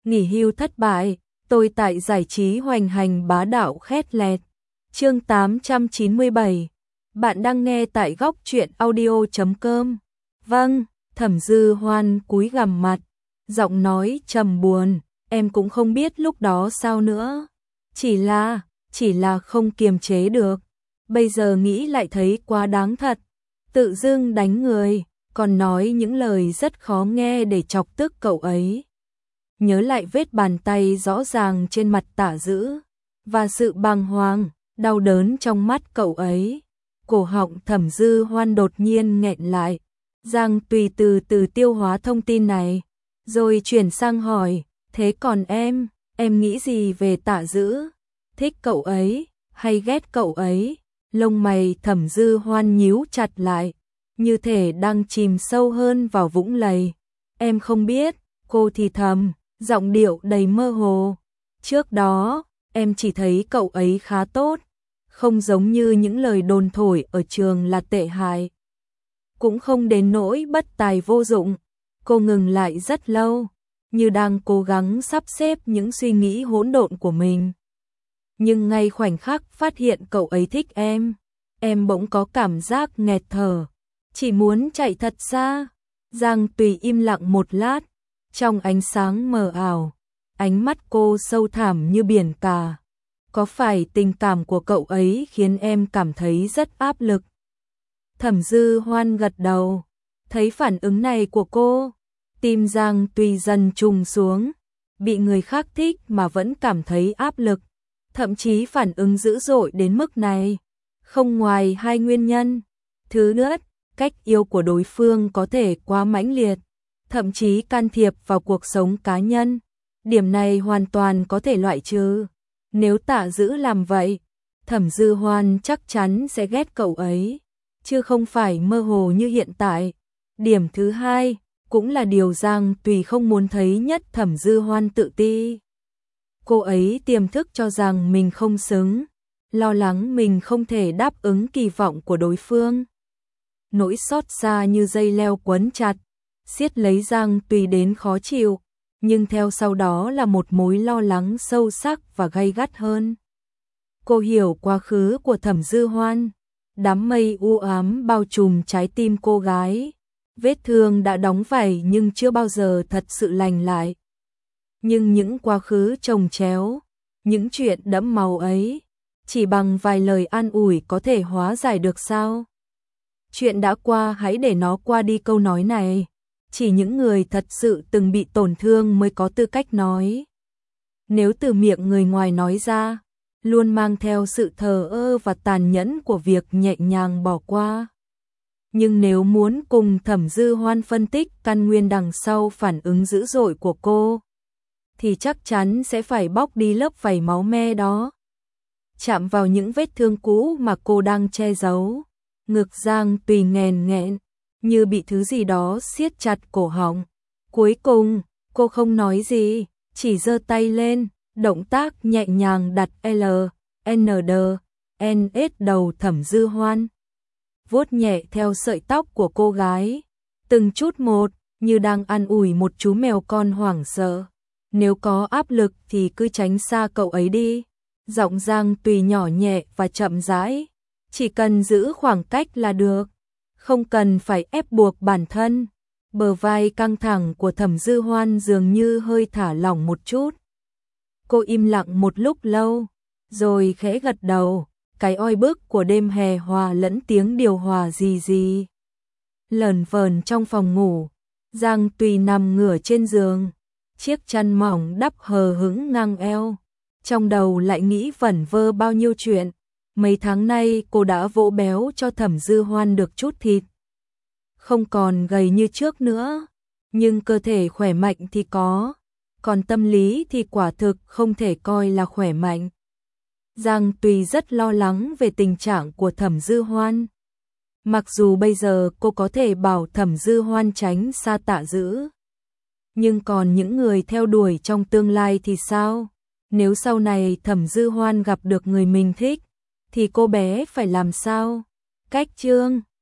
nghỉ hưu thất bại, tôi tại giải trí hoành hành bá đạo khét lẹt. Chương 897. Bạn đang nghe tại góc truyện audio.com. Vâng, Thẩm Dư Hoan cúi gằm mặt, giọng nói trầm buồn, em cũng không biết lúc đó sao nữa. Chỉ là không kiềm chế được. Bây giờ nghĩ lại thấy quá đáng thật. Tự dưng đánh người, còn nói những lời rất khó nghe để chọc tức cậu ấy. Nhớ lại vết bàn tay rõ ràng trên mặt Tả Dữ, và sự bàng hoàng, đau đớn trong mắt cậu ấy. Cổ họng Thẩm Dư Hoan đột nhiên nghẹn lại. Giang Tùy từ từ tiêu hóa thông tin này, rồi chuyển sang hỏi, thế còn em nghĩ gì về Tả Dữ? Thích cậu ấy, hay ghét cậu ấy? Lông mày Thẩm Dư Hoan nhíu chặt lại, như thể đang chìm sâu hơn vào vũng lầy. Em không biết, cô thì thầm, giọng điệu đầy mơ hồ. Trước đó, em chỉ thấy cậu ấy khá tốt, không giống như những lời đồn thổi ở trường là tệ hại. Cũng không đến nỗi bất tài vô dụng. Cô ngừng lại rất lâu, như đang cố gắng sắp xếp những suy nghĩ hỗn độn của mình. Nhưng ngay khoảnh khắc phát hiện cậu ấy thích em bỗng có cảm giác nghẹt thở, chỉ muốn chạy thật xa. Giang Tùy im lặng một lát, trong ánh sáng mờ ảo, ánh mắt cô sâu thẳm như biển cả. Có phải tình cảm của cậu ấy khiến em cảm thấy rất áp lực? Thẩm Dư Hoan gật đầu, thấy phản ứng này của cô, tim Giang Tùy dần trùng xuống, bị người khác thích mà vẫn cảm thấy áp lực, thậm chí phản ứng dữ dội đến mức này. Không ngoài hai nguyên nhân. Thứ nhất, cách yêu của đối phương có thể quá mãnh liệt, thậm chí can thiệp vào cuộc sống cá nhân. Điểm này hoàn toàn có thể loại trừ. Nếu Tả Dữ làm vậy, Thẩm Dư Hoan chắc chắn sẽ ghét cậu ấy, chứ không phải mơ hồ như hiện tại. Điểm thứ hai, cũng là điều Giang Tùy không muốn thấy nhất, Thẩm Dư Hoan tự ti. Cô ấy tiềm thức cho rằng mình không xứng, lo lắng mình không thể đáp ứng kỳ vọng của đối phương. Nỗi xót xa như dây leo quấn chặt, siết lấy Giang Tùy đến khó chịu, nhưng theo sau đó là một mối lo lắng sâu sắc và gay gắt hơn. Cô hiểu quá khứ của Thẩm Dư Hoan, đám mây u ám bao trùm trái tim cô gái. Vết thương đã đóng vảy nhưng chưa bao giờ thật sự lành lại. Nhưng những quá khứ chồng chéo, những chuyện đẫm máu ấy, chỉ bằng vài lời an ủi có thể hóa giải được sao? Chuyện đã qua hãy để nó qua đi, câu nói này chỉ những người thật sự từng bị tổn thương mới có tư cách nói. Nếu từ miệng người ngoài nói ra, luôn mang theo sự thờ ơ và tàn nhẫn của việc nhẹ nhàng bỏ qua. Nhưng nếu muốn cùng Thẩm Dư Hoan phân tích căn nguyên đằng sau phản ứng dữ dội của cô, thì chắc chắn sẽ phải bóc đi lớp vảy máu me đó. Chạm vào những vết thương cũ mà cô đang che giấu, ngực Giang Tùy nghẹn nghẹn, như bị thứ gì đó siết chặt cổ họng. Cuối cùng, cô không nói gì, chỉ giơ tay lên, động tác nhẹ nhàng đặt LND đầu Thẩm Dư Hoan, vuốt nhẹ theo sợi tóc của cô gái, từng chút một, như đang an ủi một chú mèo con hoảng sợ. Nếu có áp lực thì cứ tránh xa cậu ấy đi. Giọng Giang Tùy nhỏ nhẹ và chậm rãi, chỉ cần giữ khoảng cách là được, không cần phải ép buộc bản thân. Bờ vai căng thẳng của Thẩm Dư Hoan dường như hơi thả lỏng một chút. Cô im lặng một lúc lâu, rồi khẽ gật đầu. Cái oi bức của đêm hè hòa lẫn tiếng điều hòa rì rì lởn vởn trong phòng ngủ. Giang Tùy nằm ngửa trên giường, chiếc chăn mỏng đắp hờ hững ngang eo, trong đầu lại nghĩ vẩn vơ bao nhiêu chuyện. Mấy tháng nay cô đã vỗ béo cho Thẩm Dư Hoan được chút thịt, không còn gầy như trước nữa, nhưng cơ thể khỏe mạnh thì có, còn tâm lý thì quả thực không thể coi là khỏe mạnh. Giang Tùy rất lo lắng về tình trạng của Thẩm Dư Hoan. Mặc dù bây giờ cô có thể bảo Thẩm Dư Hoan tránh xa Tả Dữ, nhưng còn những người theo đuổi trong tương lai thì sao? Nếu sau này Thẩm Dư Hoan gặp được người mình thích, thì cô bé phải làm sao? Cách chương